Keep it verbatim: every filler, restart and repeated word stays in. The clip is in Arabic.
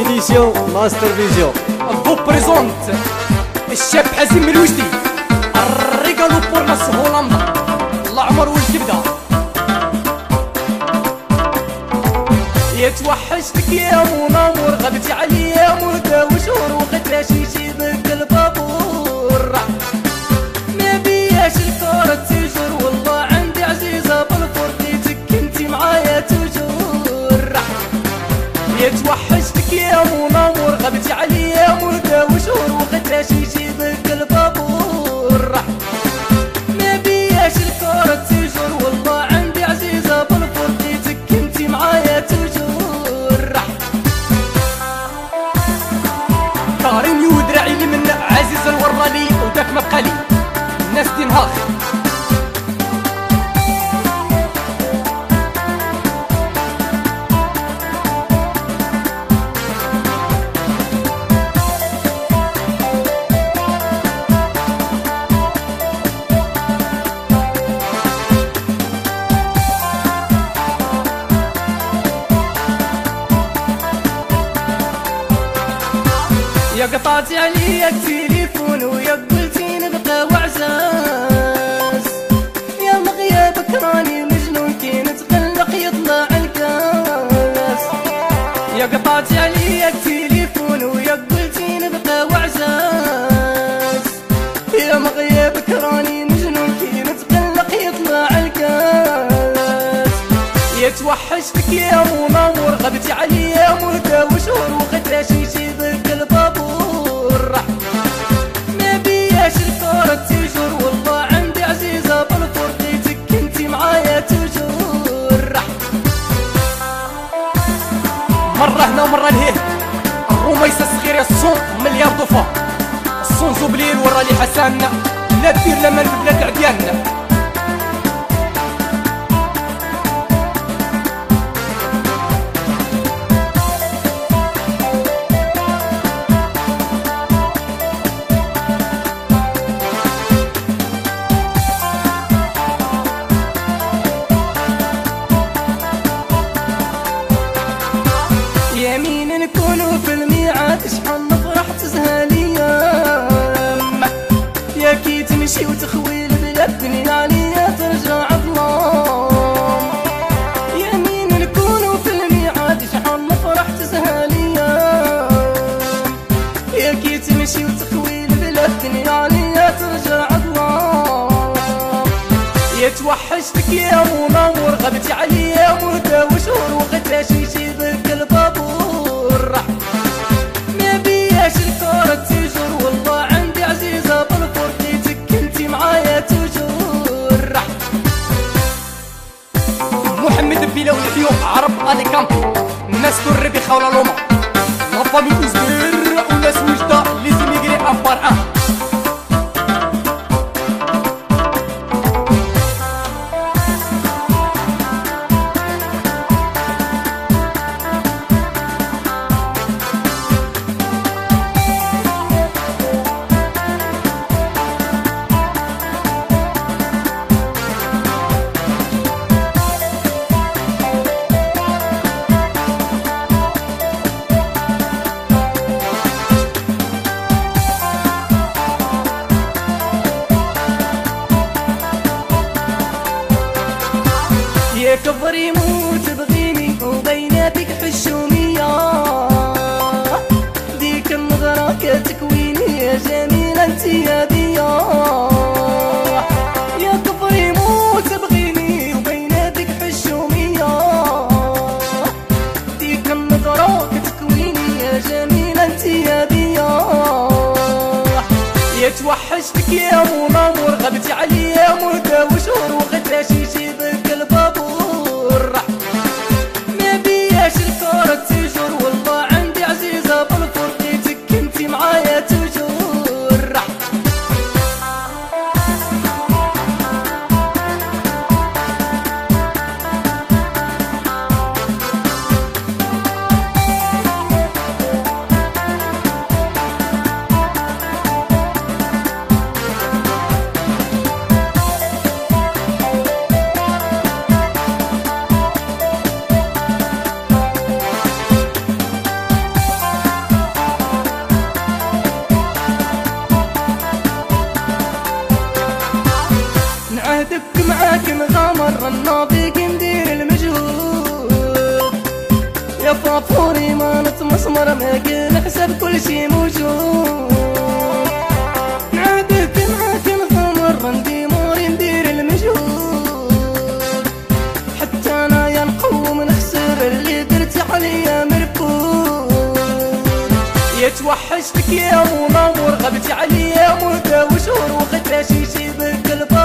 إديسيون ماستر فيزيون فو بريزونت الشاب حازم الوجدي الريقالو بور ناس هولندا الله عمر ولد بدا. يتوحشتك يا منامور غبتي عليا مدة وشهور وقتها شي يجيبك البابور ما بياش الكورة تجور والله عندي عزيزة بالفرقيتك انتي معايا تجور. يتوحشتك يا منامور غبتي عليا مدة وشهور وقتها شي يجيبك البابور ما بياش الكورة تجور والله عندي عزيزة بالفرقيتك انتي معايا تجور. كاريني ودراعي لي من عزيز الورالي وداك ما بقالي الناس تنهاخ. يا قطعتي عليا التليفون ويا قلتي نبقى وعزاز يا مغيابك راني مجنون كي نتقلق يطلع الكاس. يا قطعتي عليا التليفون ويا قلتي نبقى وعزاز يا مغيابك راني مجنون كي نتقلق يطلع الكاس. يتوحشتك يا منامور غبتي عليا مدة وشهور وقتها شي يجيبك البابور ما بياش الكورة تجور والله عندي عزيزة بالفرقيتك انتي معايا تجور. مرة هنا ومرة لهيه الروميسة الصغيرة الصون مليار ضفا الصون زوبليل ورالي حسن لا دير لما البلاد عديالنا. يمين نكونوا في الميعاد شحال نفرح تزهى الايام يا كي تمشي وتخوي البلاد الدنيا عليا ترجع ظلام. يمين نكونوا في الميعاد شحال نفرح تزهى الايام يا كي تمشي وتخوي البلاد الدنيا عليا ترجع ظلام. يتوحشتك يا منامور غبتي عليا مدة وشهور وقتها شي يجيبك البابور ما بياش الكورة تجور والله عندي عزيزة بالفرقيتك انتي معايا تجور. محمد بيلا والحيوم عرب الي كامبي الناس تربي خاولا لوما لا فامي اوزبير وناس وجدة لازم يجري امبار ان. يا كبر يموت بغيني وبيناتك حشومية ديك النظرة كتكويني يا جميلة انتي يا ديا. يا كبر يموت بغيني وبيناتك حشومية ديك النظرة كتكويني يا جميلة انتي يا ديا. يتوحشتك يا منامور غبتي عليا مدة وشهور وقتها شي يجيبك البابور ما بياش الكورة تجور والله عندي عزيزة بالفرقيتك انتي معايا تجور. عمر ما كان حسب كل شي موجود. نعاتك معاك نغامر نديمور ندير المجهود، حتى انايا نقوم نخسر اللي درت عليا مرفوض. يا توحشتك يا منور غبت عليا مدة وشهور وخدت شي شي بك البر